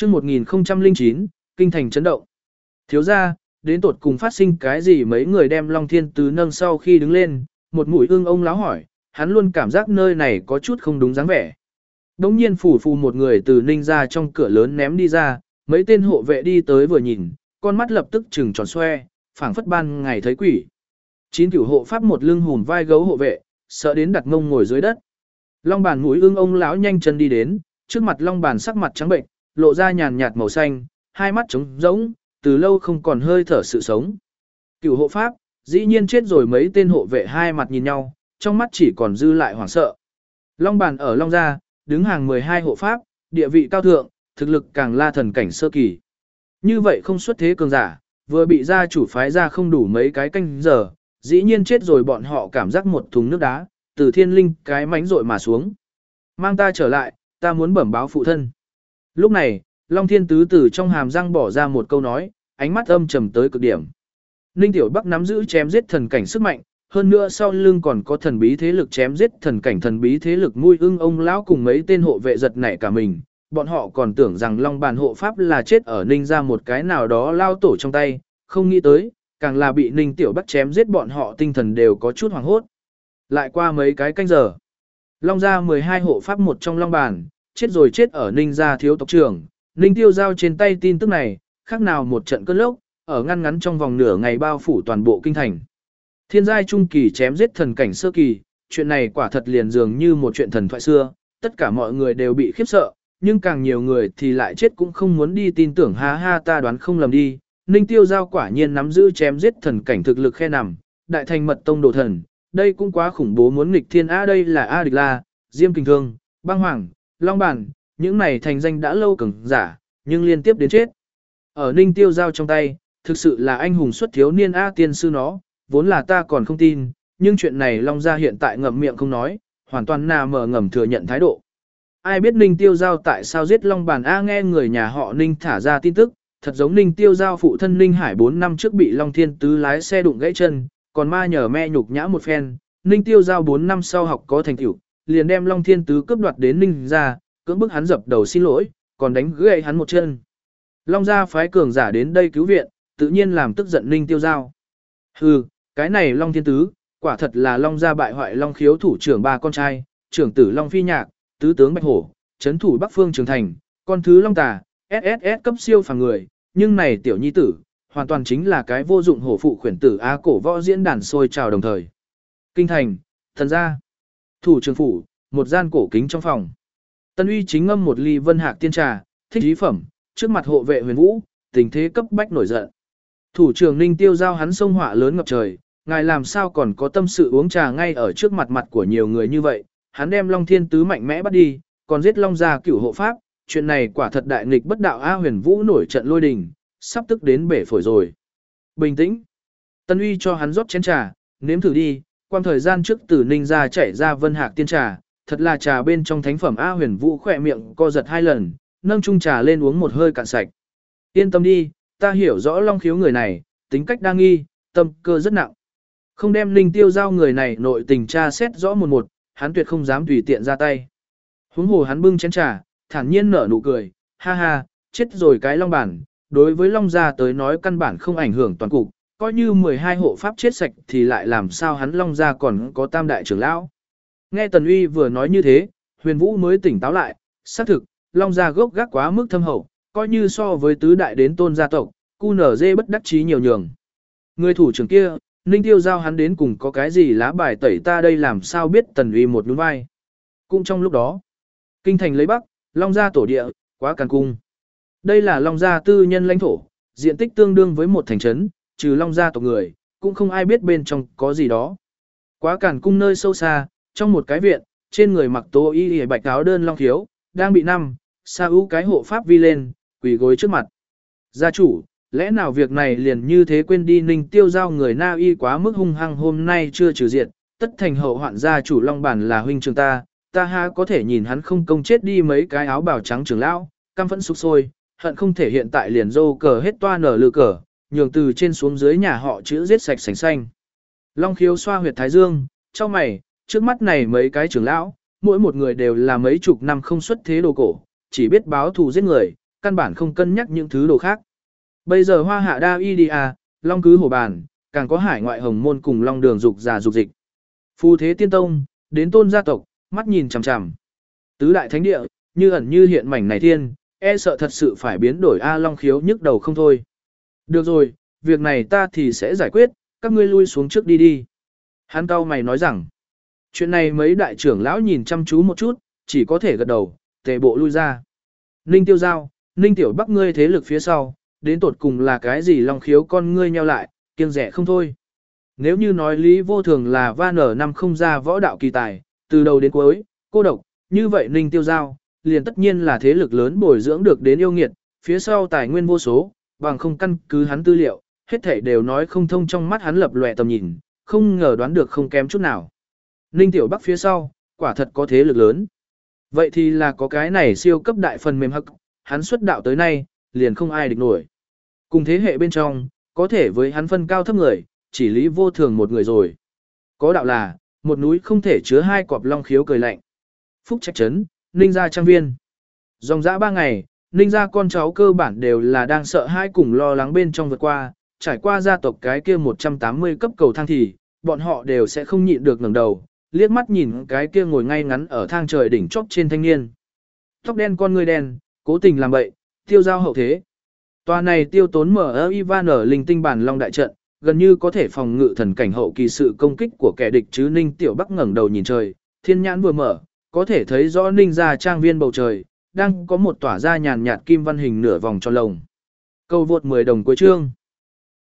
Chương 1009, kinh thành chấn động. Thiếu gia, đến tột cùng phát sinh cái gì? Mấy người đem Long Thiên Tứ nâng sau khi đứng lên, một mũi ương ông láo hỏi, hắn luôn cảm giác nơi này có chút không đúng dáng vẻ. Đống nhiên phủ phù một người từ Ninh ra trong cửa lớn ném đi ra, mấy tên hộ vệ đi tới vừa nhìn, con mắt lập tức trừng tròn xoe, phảng phất ban ngày thấy quỷ. 9 cửu hộ pháp một lưng hùn vai gấu hộ vệ, sợ đến đặt mông ngồi dưới đất. Long Bàn mũi ương ông lão nhanh chân đi đến, trước mặt Long Bàn sắc mặt trắng bệnh, lộ ra nhàn nhạt màu xanh, hai mắt trống rỗng, từ lâu không còn hơi thở sự sống. Cửu hộ pháp, dĩ nhiên chết rồi. Mấy tên hộ vệ hai mặt nhìn nhau, trong mắt chỉ còn dư lại hoảng sợ. Long Bàn ở Long Gia, đứng hàng 12 hộ pháp, địa vị cao thượng, thực lực càng la thần cảnh sơ kỳ. Như vậy không xuất thế cường giả, vừa bị gia chủ phái ra không đủ mấy cái canh giờ, dĩ nhiên chết rồi. Bọn họ cảm giác một thùng nước đá, từ thiên linh cái mánh rội mà xuống. Mang ta trở lại, ta muốn bẩm báo phụ thân. Lúc này, Long Thiên Tứ từ trong hàm răng bỏ ra một câu nói, ánh mắt âm trầm tới cực điểm. Ninh Tiểu Bắc nắm giữ chém giết thần cảnh sức mạnh, hơn nữa sau lưng còn có thần bí thế lực chém giết thần cảnh. Thần bí thế lực nuôi ưng ông lão cùng mấy tên hộ vệ giật nảy cả mình, bọn họ còn tưởng rằng Long Bàn hộ pháp là chết ở Ninh ra một cái nào đó lao tổ trong tay, không nghĩ tới, càng là bị Ninh Tiểu Bắc chém giết, bọn họ tinh thần đều có chút hoảng hốt. Lại qua mấy cái canh giờ, Long gia 12 hộ pháp một trong Long Bàn, chết rồi, chết ở Ninh gia thiếu tộc trưởng. Ninh Tiêu giao trên tay tin tức này, khác nào một trận cơn lốc, ở ngăn ngắn trong vòng nửa ngày bao phủ toàn bộ kinh thành. Thiên giai trung kỳ chém giết thần cảnh sơ kỳ, chuyện này quả thật liền dường như một chuyện thần thoại xưa, tất cả mọi người đều bị khiếp sợ, nhưng càng nhiều người thì lại chết cũng không muốn đi tin tưởng. Ha ha, ta đoán không lầm đi, Ninh Tiêu giao quả nhiên nắm giữ chém giết thần cảnh thực lực khe nằm, đại thành mật tông đồ thần, đây cũng quá khủng bố, muốn nghịch thiên. Đây là A Địch La, Diêm Kình Thương, Băng Hoàng, Long Bản, những này thành danh đã lâu cường giả, nhưng liên tiếp đến chết. Ở Ninh Tiêu giao trong tay, thực sự là anh hùng xuất thiếu niên. A tiên sư nó, vốn là ta còn không tin, nhưng chuyện này Long gia hiện tại ngậm miệng không nói, hoàn toàn mở ngầm thừa nhận thái độ. Ai biết Ninh Tiêu giao tại sao giết Long Bản? Nghe người nhà họ Ninh thả ra tin tức, thật giống Ninh Tiêu giao phụ thân Ninh Hải 4 năm trước bị Long Thiên Tứ lái xe đụng gãy chân, còn ma nhờ me nhục nhã một phen. Ninh Tiêu giao 4 năm sau học có thành tựu, liền đem Long Thiên Tứ cướp đoạt đến Ninh gia, cưỡng bức hắn dập đầu xin lỗi, còn đánh gãy hắn một chân. Long gia phái cường giả đến đây cứu viện, tự nhiên làm tức giận Ninh Tiêu giao. Hừ, cái này Long Thiên Tứ, quả thật là Long gia bại hoại Long Khiếu thủ trưởng 3 con trai, trưởng tử Long Phi Nhạc, tứ tướng Bạch Hổ, trấn thủ Bắc Phương Trường Thành, con thứ Long Tà, SSS cấp siêu phàm người, nhưng này tiểu nhi tử, hoàn toàn chính là cái vô dụng hổ phụ khuyển tử. Cổ võ diễn đàn sôi trào đồng thời. Kinh thành, thần gia, thủ trưởng phủ, một gian cổ kính trong phòng. Tân Uy chính ngâm một ly Vân Hạc tiên trà, thích ý phẩm, trước mặt hộ vệ Huyền Vũ, tình thế cấp bách nổi giận. Thủ trưởng Ninh Tiêu giao hắn sông họa lớn ngập trời, ngài làm sao còn có tâm sự uống trà ngay ở trước mặt của nhiều người như vậy? Hắn đem Long Thiên Tứ mạnh mẽ bắt đi, còn giết Long gia cửu hộ pháp, chuyện này quả thật đại nghịch bất đạo. Huyền Vũ nổi trận lôi đình, sắp tức đến bể phổi rồi. Bình tĩnh. Tân Uy cho hắn rót chén trà, nếm thử đi. Quan thời gian trước từ Ninh gia chảy ra Vân Hạc tiên trà, thật là trà bên trong thánh phẩm. Huyền Vũ khỏe miệng co giật 2 lần, nâng chung trà lên uống một hơi cạn sạch. Yên tâm đi, ta hiểu rõ Long Khiếu người này, tính cách đa nghi, tâm cơ rất nặng. Không đem Ninh Tiêu giao người này nội tình tra xét rõ một, hắn tuyệt không dám tùy tiện ra tay. Huống hồ hắn bưng chén trà, thản nhiên nở nụ cười, ha ha, chết rồi cái Long Bản, đối với Long gia tới nói căn bản không ảnh hưởng toàn cục, coi như 12 hộ pháp chết sạch thì lại làm sao, hắn Long gia còn có tam đại trưởng lão. Nghe Tần Uy vừa nói như thế, Huyền Vũ mới tỉnh táo lại, xác thực, Long gia gốc gác quá mức thâm hậu, coi như so với tứ đại đến tôn gia tộc, QNZ bất đắc chí nhiều nhường. Người thủ trưởng kia, Ninh Tiêu giao hắn đến cùng có cái gì lá bài tẩy ta đây làm sao biết? Tần Uy một nhún vai. Cũng trong lúc đó, kinh thành lấy Bắc, Long gia tổ địa, Quá Càn Cung. Đây là Long gia tư nhân lãnh thổ, diện tích tương đương với một thành trấn, trừ Long gia tộc người, cũng không ai biết bên trong có gì đó. Quá Càn Cung nơi sâu xa, trong một cái viện, trên người mặc tố y bạch áo đơn Long Khiếu, đang bị sa ưu cái hộ pháp vi lên, quỳ gối trước mặt. Gia chủ, lẽ nào việc này liền như thế quên đi? Ninh Tiêu giao người Na Y quá mức hung hăng, hôm nay chưa trừ diện, tất thành hậu hoạn. gia chủ Long Bản là huynh trưởng ta ha có thể nhìn hắn không công chết đi mấy cái áo bào trắng trưởng lão, căm phẫn sục sôi, hận không thể hiện tại liền dô cờ hết toa nở lư cờ, nhường từ trên xuống dưới nhà họ chữ giết sạch sành xanh. Long Khiếu xoa huyệt thái dương, cho mày, trước mắt này mấy cái trưởng lão, mỗi một người đều là mấy chục năm không xuất thế đồ cổ, chỉ biết báo thù giết người, căn bản không cân nhắc những thứ đồ khác. Bây giờ hoa hạ đa y đi à, long cứ hổ bàn, càng có hải ngoại hồng môn cùng long đường dục già dục dịch. Phù thế tiên tông, đến tôn gia tộc, mắt nhìn chằm chằm. Tứ đại thánh địa, như ẩn như hiện mảnh này thiên, e sợ thật sự phải biến đổi A Long Khiếu nhức đầu không thôi. Được rồi, việc này ta thì sẽ giải quyết, các ngươi lui xuống trước đi đi. Hắn cau mày nói rằng, chuyện này mấy đại trưởng lão nhìn chăm chú một chút, chỉ có thể gật đầu, tề bộ lui ra. Ninh Tiêu Giao, Ninh Tiểu Bắc ngươi thế lực phía sau, đến tột cùng là cái gì Long Khiếu con ngươi nheo lại, kiêng rẻ không thôi. Nếu như nói Lý Vô Thường là van ở năm không ra võ đạo kỳ tài, từ đầu đến cuối, cô độc, như vậy Ninh Tiêu Giao, liền tất nhiên là thế lực lớn bồi dưỡng được đến yêu nghiệt, phía sau tài nguyên vô số, bằng không căn cứ hắn tư liệu, hết thảy đều nói không thông trong mắt hắn lập lòe tầm nhìn, không ngờ đoán được không kém chút nào. Ninh Tiểu Bắc phía sau, quả thật có thế lực lớn. Vậy thì là có cái này siêu cấp đại phần mềm hắc, hắn xuất đạo tới nay, liền không ai địch nổi. Cùng thế hệ bên trong, có thể với hắn phân cao thấp người, chỉ Lý Vô Thường một người rồi. Có đạo là, một núi không thể chứa hai cọp Long Khiếu cười lạnh. Phúc Trạch Trấn, Ninh gia trang viên. Dòng dã 3 ngày, Ninh gia con cháu cơ bản đều là đang sợ hãi cùng lo lắng bên trong vượt qua, trải qua gia tộc cái kia 180 cấp cầu thang thì, bọn họ đều sẽ không nhịn được ngẩng đầu, liếc mắt nhìn cái kia ngồi ngay ngắn ở thang trời đỉnh chóp trên thanh niên. Tóc đen con người đen, cố tình làm bậy, tiêu giao hậu thế. Tòa này tiêu tốn mở Ivan ở linh tinh bản long đại trận, gần như có thể phòng ngự thần cảnh hậu kỳ sự công kích của kẻ địch chứ. Ninh Tiểu Bắc ngẩng đầu nhìn trời, thiên nhãn vừa mở, có thể thấy rõ Ninh gia trang viên bầu trời, đang có một tỏa ra nhàn nhạt kim văn hình nửa vòng tròn lồng. Câu vượt 10 đồng cuối chương.